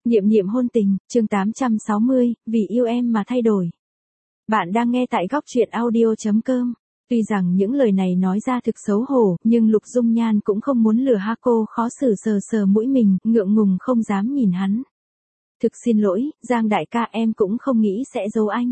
Niệm niệm hôn tình, chương 860, vì yêu em mà thay đổi. Bạn đang nghe tại góc truyện audio.com. Tuy rằng những lời này nói ra thực xấu hổ, nhưng Lục Dung Nhan cũng không muốn lừa ha cô, khó xử sờ sờ mũi mình, ngượng ngùng không dám nhìn hắn. Thực xin lỗi, Giang đại ca, em cũng không nghĩ sẽ giấu anh.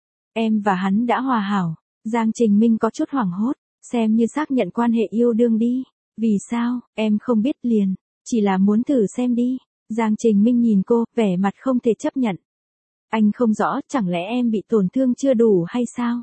Em và hắn đã hòa hảo. Giang Trình Minh có chút hoảng hốt, xem như xác nhận quan hệ yêu đương đi. Vì sao, em không biết liền, chỉ là muốn thử xem đi. Giang Trình Minh nhìn cô, vẻ mặt không thể chấp nhận. Anh không rõ, chẳng lẽ em bị tổn thương chưa đủ hay sao?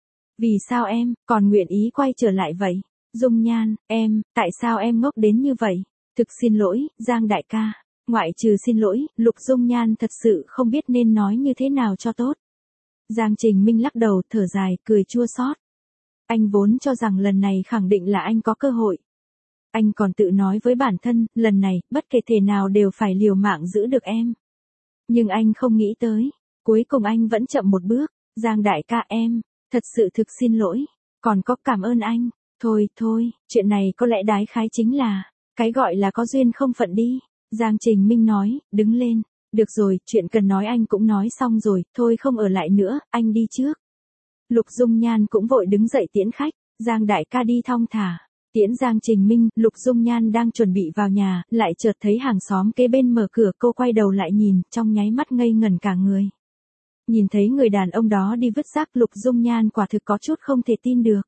Vì sao em còn nguyện ý quay trở lại vậy? Dung Nhan, tại sao em ngốc đến như vậy? Thực xin lỗi, Giang đại ca. Ngoại trừ xin lỗi, Lục Dung Nhan thật sự không biết nên nói như thế nào cho tốt. Giang Trình Minh lắc đầu, thở dài, cười chua xót. Anh vốn cho rằng lần này khẳng định là anh có cơ hội. Anh còn tự nói với bản thân, lần này, bất kể thể nào đều phải liều mạng giữ được em. Nhưng anh không nghĩ tới, cuối cùng anh vẫn chậm một bước. Giang đại ca, thật sự thực xin lỗi, còn có cảm ơn anh. Thôi, chuyện này có lẽ đại khái chính là, cái gọi là có duyên không phận đi. Giang Trình Minh nói, đứng lên. Được rồi, chuyện cần nói anh cũng nói xong rồi, thôi không ở lại nữa, anh đi trước. Lục Dung Nhan cũng vội đứng dậy tiễn khách. Giang đại ca đi thong thả. Tiễn Giang Trình Minh, Lục Dung Nhan đang chuẩn bị vào nhà, lại chợt thấy hàng xóm kế bên mở cửa, cô quay đầu lại nhìn, trong nháy mắt ngây ngẩn cả người. Nhìn thấy người đàn ông đó đi vứt rác, Lục Dung Nhan quả thực có chút không thể tin được.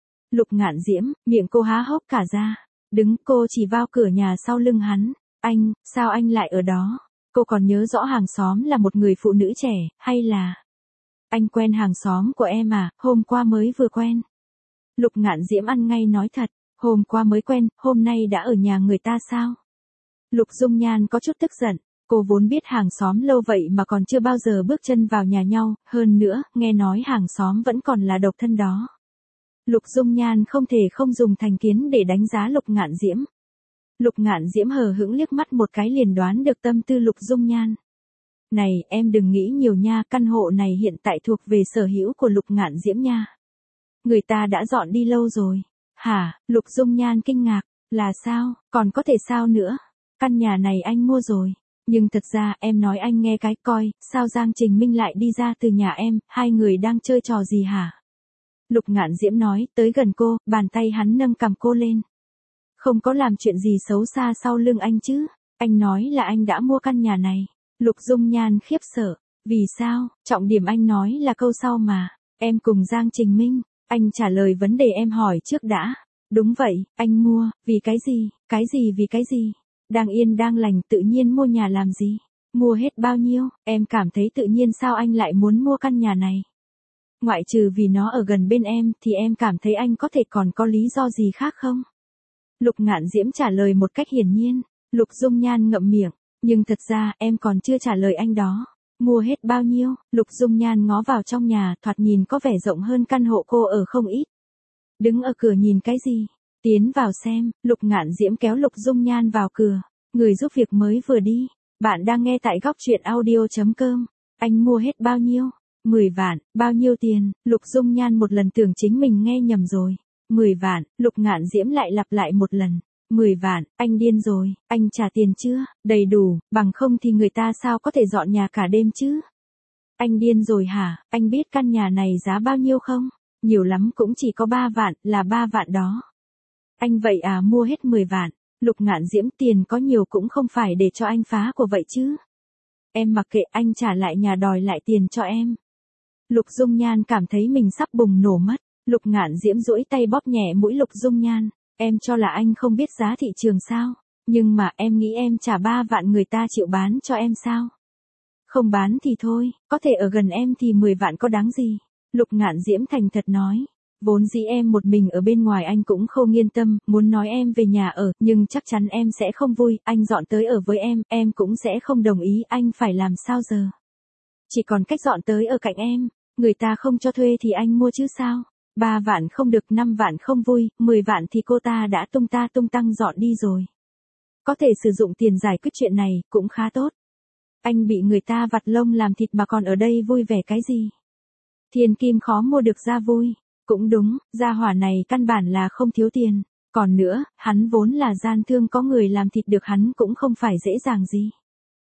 Lục Ngạn Diễm, miệng cô há hốc cả ra. Cô chỉ vào cửa nhà sau lưng hắn. Anh, sao anh lại ở đó? Cô còn nhớ rõ hàng xóm là một người phụ nữ trẻ, hay là... Anh quen hàng xóm của em à, hôm qua mới vừa quen. Lục Ngạn Diễm ăn ngay nói thật. Hôm qua mới quen, hôm nay đã ở nhà người ta sao? Lục Dung Nhan có chút tức giận, cô vốn biết hàng xóm lâu vậy mà còn chưa bao giờ bước chân vào nhà nhau, hơn nữa, nghe nói hàng xóm vẫn còn là độc thân đó. Lục Dung Nhan không thể không dùng thành kiến để đánh giá Lục Ngạn Diễm. Lục Ngạn Diễm hờ hững liếc mắt một cái liền đoán được tâm tư Lục Dung Nhan. Này, em đừng nghĩ nhiều nha, căn hộ này hiện tại thuộc về sở hữu của Lục Ngạn Diễm nha. Người ta đã dọn đi lâu rồi. Hả? Lục Dung Nhan kinh ngạc, là sao, còn có thể sao nữa? Căn nhà này anh mua rồi, nhưng thật ra em nói anh nghe cái coi, sao Giang Trình Minh lại đi ra từ nhà em, hai người đang chơi trò gì hả? Lục Ngạn Diễm nói, tới gần cô, bàn tay hắn nâng cằm cô lên. Không có làm chuyện gì xấu xa sau lưng anh chứ, anh nói là anh đã mua căn nhà này. Lục Dung Nhan khiếp sợ, vì sao, trọng điểm anh nói là câu sau mà, em cùng Giang Trình Minh. Anh trả lời vấn đề em hỏi trước đã. Đúng vậy, anh mua, vì cái gì, vì cái gì? Đang yên đang lành tự nhiên mua nhà làm gì? Mua hết bao nhiêu, em cảm thấy tự nhiên sao anh lại muốn mua căn nhà này? Ngoại trừ vì nó ở gần bên em thì em cảm thấy anh có thể còn có lý do gì khác không? Lục Ngạn Diễm trả lời một cách hiển nhiên. Lục Dung Nhan ngậm miệng, nhưng thật ra em còn chưa trả lời anh đó. Mua hết bao nhiêu? Lục Dung Nhan ngó vào trong nhà, thoạt nhìn có vẻ rộng hơn căn hộ cô ở không ít. Đứng ở cửa nhìn cái gì? Tiến vào xem. Lục Ngạn Diễm kéo Lục Dung Nhan vào cửa. Người giúp việc mới vừa đi. Bạn đang nghe tại góc truyện audio.com. Anh mua hết bao nhiêu? 10 vạn, bao nhiêu tiền? Lục Dung Nhan một lần tưởng chính mình nghe nhầm rồi. 10 vạn, Lục Ngạn Diễm lại lặp lại một lần. 10 vạn, anh điên rồi, anh trả tiền chưa? Đầy đủ, bằng không thì người ta sao có thể dọn nhà cả đêm chứ? Anh điên rồi hả? Anh biết căn nhà này giá bao nhiêu không? Nhiều lắm cũng chỉ có 3 vạn, là 3 vạn đó. Anh vậy à, mua hết 10 vạn. Lục Ngạn Diễm, tiền có nhiều cũng không phải để cho anh phá của vậy chứ. Em mặc kệ, anh trả lại nhà đòi lại tiền cho em. Lục Dung Nhan cảm thấy mình sắp bùng nổ mất. Lục Ngạn Diễm duỗi tay bóp nhẹ mũi Lục Dung Nhan. Em cho là anh không biết giá thị trường sao? Nhưng mà em nghĩ em trả 3 vạn người ta chịu bán cho em sao? Không bán thì thôi, có thể ở gần em thì 10 vạn có đáng gì? Lục Ngạn Diễm thành thật nói. Vốn dĩ em một mình ở bên ngoài anh cũng không yên tâm, muốn nói em về nhà ở, nhưng chắc chắn em sẽ không vui, anh dọn tới ở với em cũng sẽ không đồng ý, anh phải làm sao giờ? Chỉ còn cách dọn tới ở cạnh em, người ta không cho thuê thì anh mua chứ sao? 3 vạn không được, 5 vạn không vui, 10 vạn thì cô ta đã tung tăng dọn đi rồi. Có thể sử dụng tiền giải quyết chuyện này, cũng khá tốt. Anh bị người ta vặt lông làm thịt mà còn ở đây vui vẻ cái gì? Thiên kim khó mua được ra vui. Cũng đúng, gia hỏa này căn bản là không thiếu tiền. Còn nữa, hắn vốn là gian thương, có người làm thịt được hắn cũng không phải dễ dàng gì.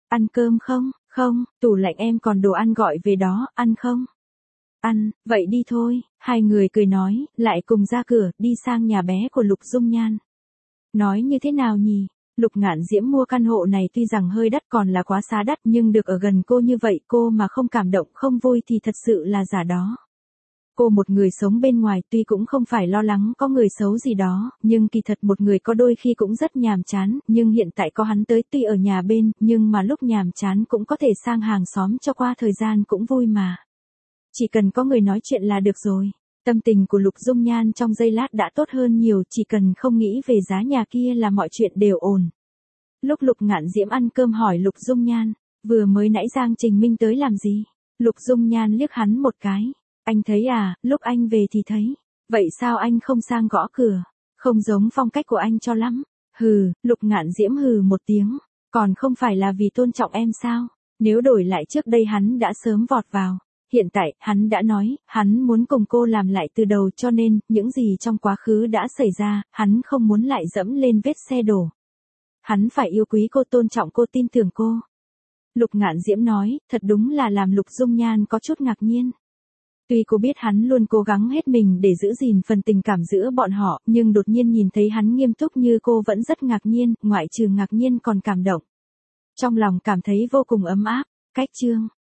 Ăn cơm không? Không, tủ lạnh em còn đồ ăn gọi về đó, ăn không? Ăn, vậy đi thôi, hai người cười nói, lại cùng ra cửa, đi sang nhà bé của Lục Dung Nhan. Nói như thế nào nhỉ? Lục Ngạn Diễm mua căn hộ này tuy rằng hơi đắt còn là quá xá đắt nhưng được ở gần cô như vậy cô mà không cảm động không vui thì thật sự là giả đó. Cô một người sống bên ngoài tuy cũng không phải lo lắng có người xấu gì đó, nhưng kỳ thật một người có đôi khi cũng rất nhàm chán, nhưng hiện tại có hắn tới tuy ở nhà bên, nhưng mà lúc nhàm chán cũng có thể sang hàng xóm cho qua thời gian cũng vui mà. Chỉ cần có người nói chuyện là được rồi. Tâm tình của Lục Dung Nhan trong giây lát đã tốt hơn nhiều, chỉ cần không nghĩ về giá nhà kia là mọi chuyện đều ổn. Lúc Lục Ngạn Diễm ăn cơm hỏi Lục Dung Nhan, vừa mới nãy Giang Trình Minh tới làm gì? Lục Dung Nhan liếc hắn một cái. Anh thấy à, lúc anh về thì thấy. Vậy sao anh không sang gõ cửa? Không giống phong cách của anh cho lắm. Hừ, Lục Ngạn Diễm hừ một tiếng. Còn không phải là vì tôn trọng em sao? Nếu đổi lại trước đây hắn đã sớm vọt vào. Hiện tại, hắn đã nói, hắn muốn cùng cô làm lại từ đầu cho nên, những gì trong quá khứ đã xảy ra, hắn không muốn lại dẫm lên vết xe đổ. Hắn phải yêu quý cô, tôn trọng cô, tin tưởng cô. Lục Ngạn Diễm nói, thật đúng là làm Lục Dung Nhan có chút ngạc nhiên. Tuy cô biết hắn luôn cố gắng hết mình để giữ gìn phần tình cảm giữa bọn họ, nhưng đột nhiên nhìn thấy hắn nghiêm túc như cô vẫn rất ngạc nhiên, ngoại trừ ngạc nhiên còn cảm động. Trong lòng cảm thấy vô cùng ấm áp. Cách chương